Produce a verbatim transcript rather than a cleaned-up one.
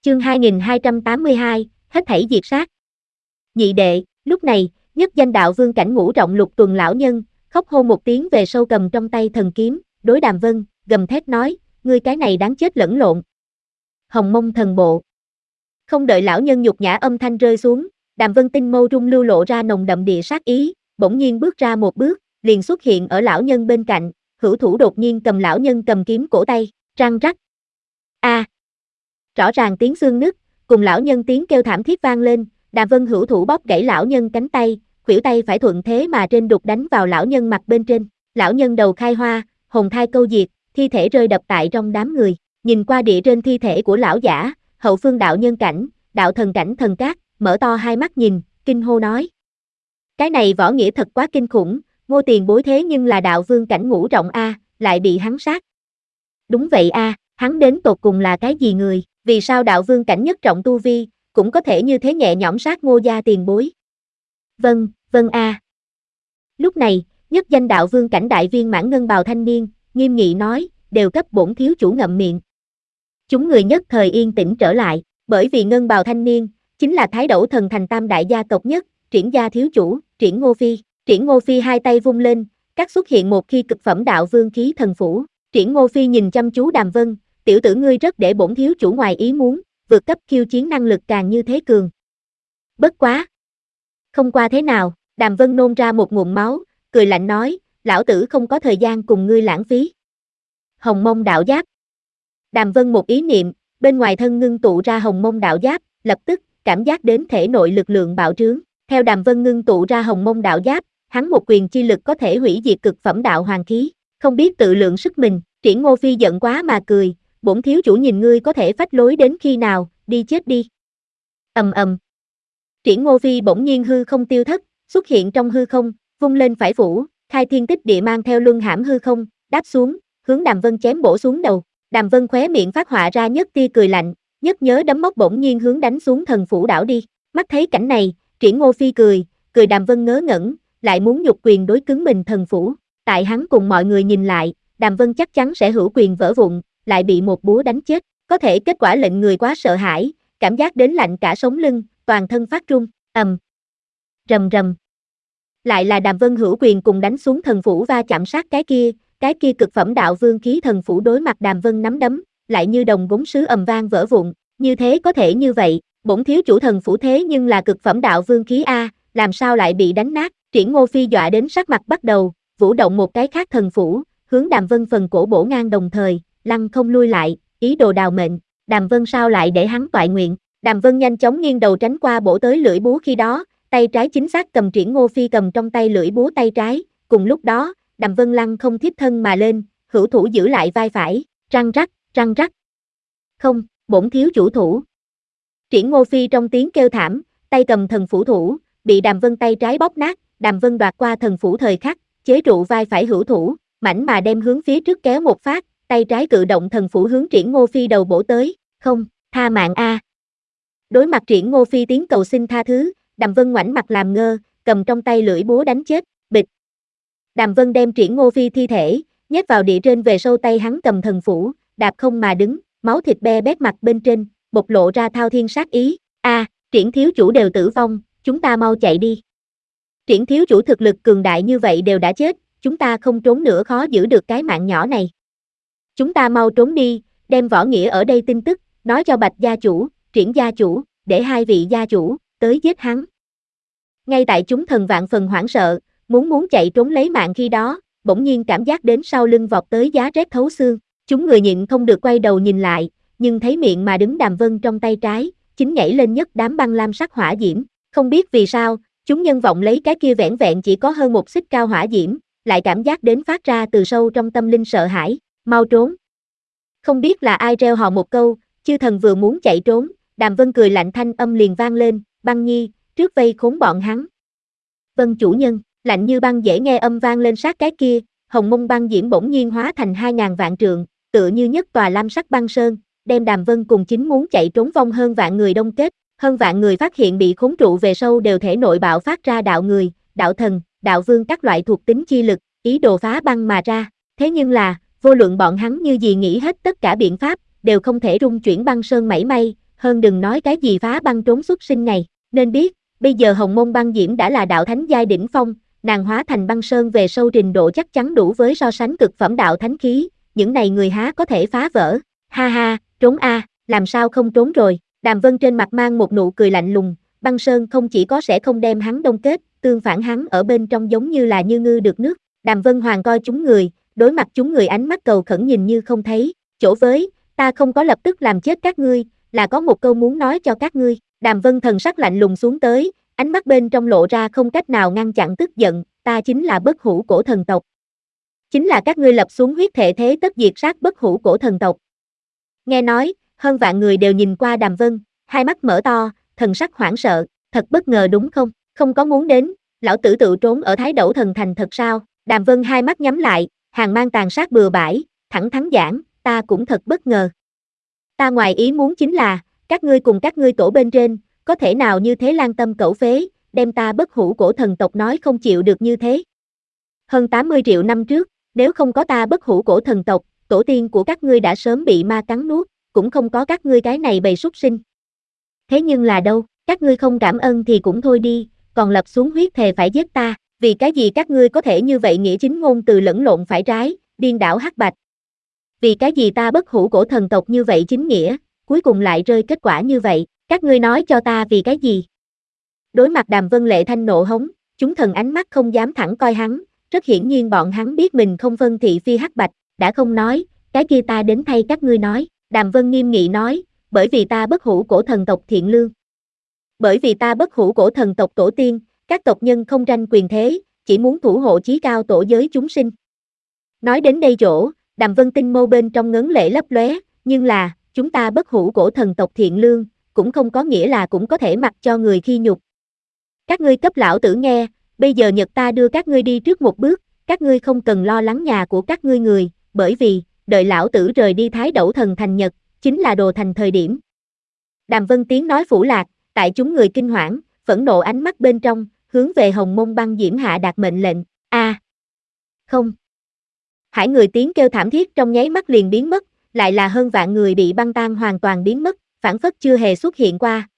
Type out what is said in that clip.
Chương hai nghìn hai trăm tám mươi hai, hết thảy diệt sát. Nhị đệ, lúc này, nhất danh đạo vương cảnh ngũ trọng lục tuần lão nhân, khóc hô một tiếng về sau cầm trong tay thần kiếm, đối Đàm Vân, gầm thét nói, ngươi cái này đáng chết lẫn lộn. Hồng Mông thần bộ. Không đợi lão nhân nhục nhã âm thanh rơi xuống, Đàm Vân tinh mâu trung lưu lộ ra nồng đậm địa sát ý, bỗng nhiên bước ra một bước, liền xuất hiện ở lão nhân bên cạnh, hữu thủ đột nhiên cầm lão nhân cầm kiếm cổ tay, răng rắc. A. À. Rõ ràng tiếng xương nứt, cùng lão nhân tiếng kêu thảm thiết vang lên, Đàm Vân hữu thủ bóp gãy lão nhân cánh tay, khuỷu tay phải thuận thế mà trên đục đánh vào lão nhân mặt bên trên, lão nhân đầu khai hoa, hồn thai câu diệt, thi thể rơi đập tại trong đám người, nhìn qua địa trên thi thể của lão giả, hậu phương đạo nhân cảnh, đạo thần cảnh thần cát, mở to hai mắt nhìn, kinh hô nói. Cái này võ nghĩa thật quá kinh khủng, Ngô tiền bối thế nhưng là đạo vương cảnh ngũ trọng A, lại bị hắn sát. Đúng vậy A, hắn đến tột cùng là cái gì người, vì sao đạo vương cảnh nhất trọng tu vi, cũng có thể như thế nhẹ nhõm sát Ngô gia tiền bối. Vâng, vâng A. Lúc này, nhất danh đạo vương cảnh đại viên mãn ngân bào thanh niên, nghiêm nghị nói, đều cấp bổn thiếu chủ ngậm miệng. Chúng người nhất thời yên tĩnh trở lại, bởi vì ngân bào thanh niên, chính là Thái Đẩu thần thành tam đại gia tộc nhất, Triển gia thiếu chủ, Triển Ngô Phi. Triển Ngô Phi hai tay vung lên, cắt xuất hiện một khi cực phẩm đạo vương khí thần phủ. Triển Ngô Phi nhìn chăm chú Đàm Vân, tiểu tử ngươi rất để bổn thiếu chủ ngoài ý muốn, vượt cấp khiêu chiến năng lực càng như thế cường. Bất quá. Không qua thế nào, Đàm Vân nôn ra một ngụm máu, cười lạnh nói, lão tử không có thời gian cùng ngươi lãng phí. Hồng Mông đạo giáp. Đàm Vân một ý niệm, bên ngoài thân ngưng tụ ra Hồng Mông đạo giáp, lập tức, cảm giác đến thể nội lực lượng bạo trướng. Theo Đàm Vân ngưng tụ ra Hồng Mông đạo giáp, hắn một quyền chi lực có thể hủy diệt cực phẩm đạo hoàng khí, không biết tự lượng sức mình. Triển Ngô Phi giận quá mà cười, bổn thiếu chủ nhìn ngươi có thể phách lối đến khi nào, đi chết đi. Ầm ầm. Triển Ngô Phi bỗng nhiên hư không tiêu thất, xuất hiện trong hư không, vung lên phải phủ, khai thiên tích địa mang theo luân hãm hư không, đáp xuống, hướng Đàm Vân chém bổ xuống đầu. Đàm Vân khóe miệng phát họa ra nhất tia cười lạnh, nhất nhớ đấm móc bỗng nhiên hướng đánh xuống thần phủ đảo đi. Mắt thấy cảnh này, Triển Ngô Phi cười, cười Đàm Vân ngớ ngẩn, lại muốn nhục quyền đối cứng mình thần phủ. Tại hắn cùng mọi người nhìn lại, Đàm Vân chắc chắn sẽ hữu quyền vỡ vụn, lại bị một búa đánh chết. Có thể kết quả lệnh người quá sợ hãi, cảm giác đến lạnh cả sống lưng, toàn thân phát run, ầm, rầm rầm. Lại là Đàm Vân hữu quyền cùng đánh xuống thần phủ va chạm sát cái kia, cái kia cực phẩm đạo vương khí thần phủ đối mặt Đàm Vân nắm đấm, lại như đồng gốm sứ ầm vang vỡ vụn, như thế có thể như vậy, bổn thiếu chủ thần phủ thế nhưng là cực phẩm đạo vương khí A, làm sao lại bị đánh nát. Triển Ngô Phi dọa đến sắc mặt bắt đầu, vũ động một cái khác thần phủ, hướng Đàm Vân phần cổ bổ ngang đồng thời, lăng không lui lại, ý đồ đào mệnh. Đàm Vân sao lại để hắn toại nguyện. Đàm Vân nhanh chóng nghiêng đầu tránh qua bổ tới lưỡi búa khi đó, tay trái chính xác cầm Triển Ngô Phi cầm trong tay lưỡi búa tay trái, cùng lúc đó, Đàm Vân lăng không thiếp thân mà lên, hữu thủ giữ lại vai phải, răng rắc, răng rắc. Không, bổn thiếu chủ thủ. Triển Ngô Phi trong tiếng kêu thảm, tay cầm thần phủ thủ, bị Đàm Vân tay trái bóp nát, Đàm Vân đoạt qua thần phủ thời khắc, chế trụ vai phải hữu thủ, mảnh mà đem hướng phía trước kéo một phát, tay trái cự động thần phủ hướng Triển Ngô Phi đầu bổ tới, không, tha mạng a. Đối mặt Triển Ngô Phi tiếng cầu xin tha thứ, Đàm Vân ngoảnh mặt làm ngơ, cầm trong tay lưỡi búa đánh chết, bịch. Đàm Vân đem Triển Ngô Phi thi thể, nhét vào địa trên về sâu tay hắn cầm thần phủ, đạp không mà đứng, máu thịt be bét mặt bên trên, bộc lộ ra thao thiên sát ý, a, à, Triển thiếu chủ đều tử vong, chúng ta mau chạy đi. Triển thiếu chủ thực lực cường đại như vậy đều đã chết, chúng ta không trốn nữa khó giữ được cái mạng nhỏ này. Chúng ta mau trốn đi, đem võ nghĩa ở đây tin tức, nói cho Bạch gia chủ, Triển gia chủ, để hai vị gia chủ, tới giết hắn. Ngay tại chúng thần vạn phần hoảng sợ, muốn muốn chạy trốn lấy mạng khi đó, bỗng nhiên cảm giác đến sau lưng vọt tới giá rét thấu xương, chúng người nhịn không được quay đầu nhìn lại, nhưng thấy miệng mà đứng Đàm Vân trong tay trái, chính nhảy lên nhất đám băng lam sắc hỏa diễm, không biết vì sao, chúng nhân vọng lấy cái kia vẻn vẹn chỉ có hơn một xích cao hỏa diễm, lại cảm giác đến phát ra từ sâu trong tâm linh sợ hãi, mau trốn. Không biết là ai reo hò một câu, chư thần vừa muốn chạy trốn, Đàm Vân cười lạnh thanh âm liền vang lên, Băng Nhi, trước vây khốn bọn hắn. Vân chủ nhân, lạnh như băng dễ nghe âm vang lên sát cái kia, Hồng Mông băng diễm bỗng nhiên hóa thành hai ngàn vạn trượng, tựa như nhất tòa lam sắc băng sơn, đem Đàm Vân cùng chính muốn chạy trốn vong hơn vạn người đông kết, hơn vạn người phát hiện bị khốn trụ về sâu đều thể nội bạo phát ra đạo người, đạo thần, đạo vương các loại thuộc tính chi lực, ý đồ phá băng mà ra, thế nhưng là, vô luận bọn hắn như gì nghĩ hết tất cả biện pháp, đều không thể rung chuyển băng sơn mảy may, hơn đừng nói cái gì phá băng trốn xuất sinh này, nên biết, bây giờ Hồng Môn Băng Diễm đã là đạo thánh giai đỉnh phong, nàng hóa thành băng sơn về sâu trình độ chắc chắn đủ với so sánh cực phẩm đạo thánh khí, những này người há có thể phá vỡ, ha ha, trốn a, làm sao không trốn rồi, Đàm Vân trên mặt mang một nụ cười lạnh lùng, băng sơn không chỉ có sẽ không đem hắn đông kết, tương phản hắn ở bên trong giống như là như ngư được nước, Đàm Vân Hoàng coi chúng người, đối mặt chúng người ánh mắt cầu khẩn nhìn như không thấy, chỗ với, ta không có lập tức làm chết các ngươi, là có một câu muốn nói cho các ngươi, Đàm Vân thần sắc lạnh lùng xuống tới, ánh mắt bên trong lộ ra không cách nào ngăn chặn tức giận, ta chính là bất hủ cổ thần tộc. Chính là các ngươi lập xuống huyết thệ thế tất diệt sát bất hủ cổ thần tộc. Nghe nói, hơn vạn người đều nhìn qua Đàm Vân, hai mắt mở to, thần sắc hoảng sợ, thật bất ngờ đúng không, không có muốn đến, lão tử tự trốn ở Thái Đẩu Thần Thành thật sao, Đàm Vân hai mắt nhắm lại, hàng mang tàn sát bừa bãi, thẳng thắn giảng, ta cũng thật bất ngờ. Ta ngoài ý muốn chính là, các ngươi cùng các ngươi tổ bên trên, có thể nào như thế lan tâm cẩu phế, đem ta bất hủ cổ thần tộc nói không chịu được như thế. Hơn tám mươi triệu năm trước, nếu không có ta bất hủ cổ thần tộc, tổ tiên của các ngươi đã sớm bị ma cắn nuốt, cũng không có các ngươi cái này bầy súc sinh. Thế nhưng là đâu, các ngươi không cảm ơn thì cũng thôi đi, còn lập xuống huyết thề phải giết ta, vì cái gì các ngươi có thể như vậy nghĩa chính ngôn từ lẫn lộn phải trái, điên đảo hắc bạch. Vì cái gì ta bất hủ cổ thần tộc như vậy chính nghĩa, cuối cùng lại rơi kết quả như vậy, các ngươi nói cho ta vì cái gì? Đối mặt Đàm Vân Lệ thanh nộ hống, chúng thần ánh mắt không dám thẳng coi hắn, rất hiển nhiên bọn hắn biết mình không phân thị phi hắc bạch, đã không nói, cái kia ta đến thay các ngươi nói, Đàm Vân nghiêm nghị nói, bởi vì ta bất hủ cổ thần tộc thiện lương. Bởi vì ta bất hủ cổ thần tộc tổ tiên, các tộc nhân không tranh quyền thế, chỉ muốn thủ hộ chí cao tổ giới chúng sinh. Nói đến đây chỗ, Đàm Vân tinh mâu bên trong ngấn lệ lấp lóe, nhưng là, chúng ta bất hủ cổ thần tộc thiện lương, cũng không có nghĩa là cũng có thể mặc cho người khi nhục. Các ngươi cấp lão tử nghe, bây giờ Nhật ta đưa các ngươi đi trước một bước, các ngươi không cần lo lắng nhà của các ngươi người, bởi vì, đợi lão tử rời đi Thái Đẩu Thần Thành Nhật, chính là đồ thành thời điểm. Đàm Vân tiếng nói phủ lạc, tại chúng người kinh hoảng, phẫn nộ ánh mắt bên trong, hướng về Hồng Môn Băng Diễm hạ đạt mệnh lệnh, a, à, không. Hải người tiếng kêu thảm thiết trong nháy mắt liền biến mất, lại là hơn vạn người bị băng tan hoàn toàn biến mất, phản phất chưa hề xuất hiện qua,